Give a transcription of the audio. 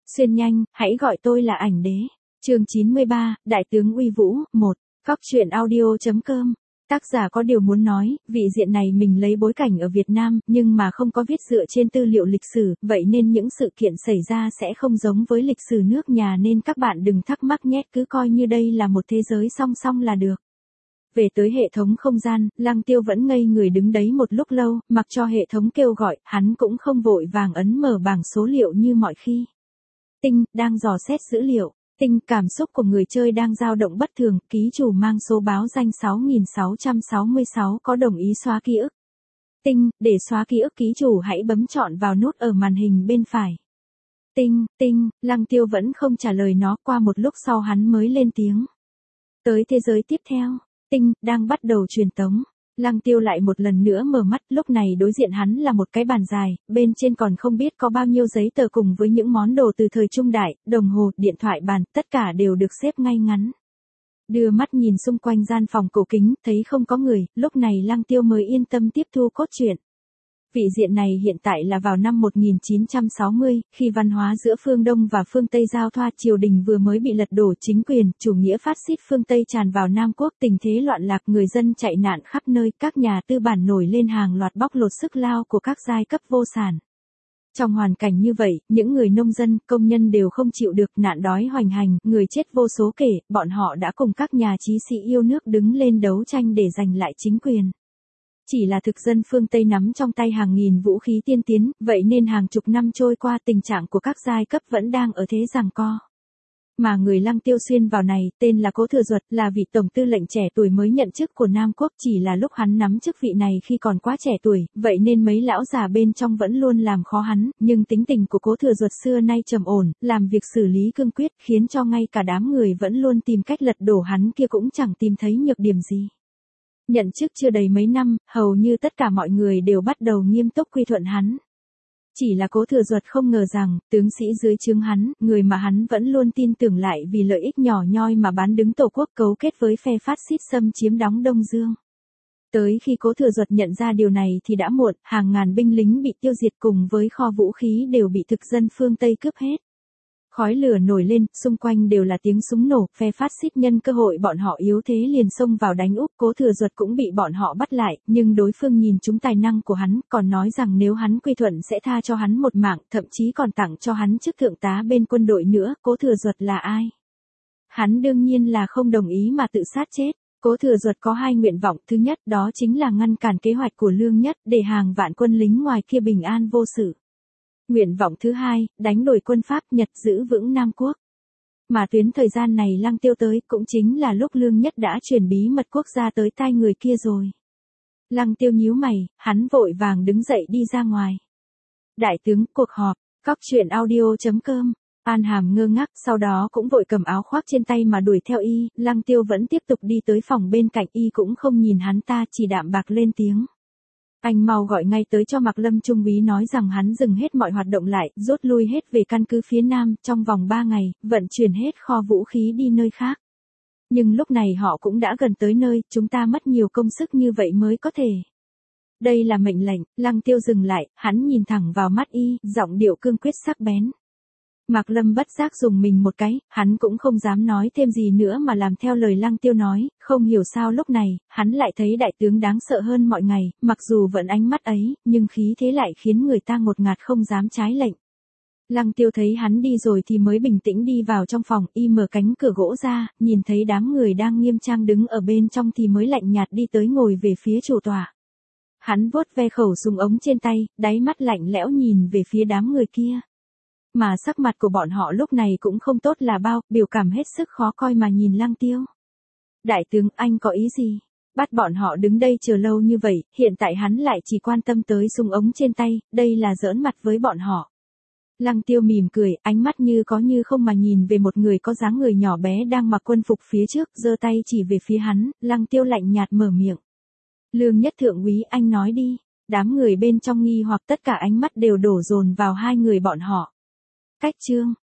Xuyên nhanh, hãy gọi tôi là ảnh đế. Chương 93, Đại tướng uy vũ, 1. Cóc truyện audio.com. Tác giả có điều muốn nói, vị diện này mình lấy bối cảnh ở Việt Nam, nhưng mà không có viết dựa trên tư liệu lịch sử, vậy nên những sự kiện xảy ra sẽ không giống với lịch sử nước nhà nên các bạn đừng thắc mắc nhé, cứ coi như đây là một thế giới song song là được. Về tới hệ thống không gian, Lăng Tiêu vẫn ngây người đứng đấy một lúc lâu, mặc cho hệ thống kêu gọi, hắn cũng không vội vàng ấn mở bảng số liệu như mọi khi. Tinh, đang dò xét dữ liệu. Tinh, cảm xúc của người chơi đang dao động bất thường, ký chủ mang số báo danh 6666 có đồng ý xóa ký ức. Tinh, để xóa ký ức ký chủ hãy bấm chọn vào nút ở màn hình bên phải. Tinh, Lăng Tiêu vẫn không trả lời nó, qua một lúc sau hắn mới lên tiếng. Tới thế giới tiếp theo, Tinh, đang bắt đầu truyền tống. Lăng Tiêu lại một lần nữa mở mắt, lúc này đối diện hắn là một cái bàn dài, bên trên còn không biết có bao nhiêu giấy tờ cùng với những món đồ từ thời trung đại, đồng hồ, điện thoại bàn, tất cả đều được xếp ngay ngắn. Đưa mắt nhìn xung quanh gian phòng cổ kính, thấy không có người, lúc này Lăng Tiêu mới yên tâm tiếp thu cốt truyện. Vị diện này hiện tại là vào năm 1960, khi văn hóa giữa phương Đông và phương Tây giao thoa, triều đình vừa mới bị lật đổ, chính quyền, chủ nghĩa phát xít phương Tây tràn vào Nam Quốc, tình thế loạn lạc, người dân chạy nạn khắp nơi, các nhà tư bản nổi lên hàng loạt bóc lột sức lao của các giai cấp vô sản. Trong hoàn cảnh như vậy, những người nông dân, công nhân đều không chịu được, nạn đói hoành hành, người chết vô số kể, bọn họ đã cùng các nhà chí sĩ yêu nước đứng lên đấu tranh để giành lại chính quyền. Chỉ là thực dân phương Tây nắm trong tay hàng nghìn vũ khí tiên tiến, vậy nên hàng chục năm trôi qua tình trạng của các giai cấp vẫn đang ở thế giằng co. Mà người Lăng Tiêu xuyên vào này, tên là Cố Thừa Duật, là vị tổng tư lệnh trẻ tuổi mới nhận chức của Nam Quốc, chỉ là lúc hắn nắm chức vị này khi còn quá trẻ tuổi, vậy nên mấy lão già bên trong vẫn luôn làm khó hắn, nhưng tính tình của Cố Thừa Duật xưa nay trầm ổn, làm việc xử lý cương quyết, khiến cho ngay cả đám người vẫn luôn tìm cách lật đổ hắn kia cũng chẳng tìm thấy nhược điểm gì. Nhận chức chưa đầy mấy năm, hầu như tất cả mọi người đều bắt đầu nghiêm túc quy thuận hắn. Chỉ là Cố Thừa Duật không ngờ rằng, tướng sĩ dưới trướng hắn, người mà hắn vẫn luôn tin tưởng lại vì lợi ích nhỏ nhoi mà bán đứng tổ quốc, cấu kết với phe phát xít xâm chiếm đóng Đông Dương. Tới khi Cố Thừa Duật nhận ra điều này thì đã muộn, hàng ngàn binh lính bị tiêu diệt cùng với kho vũ khí đều bị thực dân phương Tây cướp hết. Khói lửa nổi lên, xung quanh đều là tiếng súng nổ, phe phát xít nhân cơ hội bọn họ yếu thế liền xông vào đánh úp, Cố Thừa Duật cũng bị bọn họ bắt lại, nhưng đối phương nhìn trúng tài năng của hắn, còn nói rằng nếu hắn quy thuận sẽ tha cho hắn một mạng, thậm chí còn tặng cho hắn chức thượng tá bên quân đội nữa. Cố Thừa Duật là ai? Hắn đương nhiên là không đồng ý mà tự sát chết. Cố Thừa Duật có hai nguyện vọng, thứ nhất đó chính là ngăn cản kế hoạch của Lương Nhất, để hàng vạn quân lính ngoài kia bình an vô sự. Nguyện vọng thứ hai, đánh đuổi quân Pháp Nhật giữ vững Nam Quốc. Mà tuyến thời gian này Lăng Tiêu tới cũng chính là lúc Lương Nhất đã truyền bí mật quốc gia tới tai người kia rồi. Lăng Tiêu nhíu mày, hắn vội vàng đứng dậy đi ra ngoài. Đại tướng, cuộc họp, cóc truyện audio.com. An Hàm ngơ ngác, sau đó cũng vội cầm áo khoác trên tay mà đuổi theo y, Lăng Tiêu vẫn tiếp tục đi tới phòng bên cạnh y cũng không nhìn hắn ta, chỉ đạm bạc lên tiếng. Anh mau gọi ngay tới cho Mạc Lâm Trung úy, nói rằng hắn dừng hết mọi hoạt động lại, rút lui hết về căn cứ phía Nam, trong vòng 3 ngày, vận chuyển hết kho vũ khí đi nơi khác. Nhưng lúc này họ cũng đã gần tới nơi, chúng ta mất nhiều công sức như vậy mới có thể. Đây là mệnh lệnh. Lăng Tiêu dừng lại, hắn nhìn thẳng vào mắt y, giọng điệu cương quyết sắc bén. Mạc Lâm bất giác dùng mình một cái, hắn cũng không dám nói thêm gì nữa mà làm theo lời Lăng Tiêu nói, không hiểu sao lúc này, hắn lại thấy đại tướng đáng sợ hơn mọi ngày, mặc dù vẫn ánh mắt ấy, nhưng khí thế lại khiến người ta ngột ngạt không dám trái lệnh. Lăng Tiêu thấy hắn đi rồi thì mới bình tĩnh đi vào trong phòng, y mở cánh cửa gỗ ra, nhìn thấy đám người đang nghiêm trang đứng ở bên trong thì mới lạnh nhạt đi tới ngồi về phía chủ tọa. Hắn vuốt ve khẩu súng ống trên tay, đáy mắt lạnh lẽo nhìn về phía đám người kia. Mà sắc mặt của bọn họ lúc này cũng không tốt là bao, biểu cảm hết sức khó coi mà nhìn Lăng Tiêu. Đại tướng, anh có ý gì? Bắt bọn họ đứng đây chờ lâu như vậy, hiện tại hắn lại chỉ quan tâm tới súng ống trên tay, đây là giỡn mặt với bọn họ. Lăng Tiêu mỉm cười, ánh mắt như có như không mà nhìn về một người có dáng người nhỏ bé đang mặc quân phục phía trước, giơ tay chỉ về phía hắn, Lăng Tiêu lạnh nhạt mở miệng. Lương Nhất thượng úy, anh nói đi. Đám người bên trong nghi hoặc tất cả ánh mắt đều đổ dồn vào hai người bọn họ. Cách chương,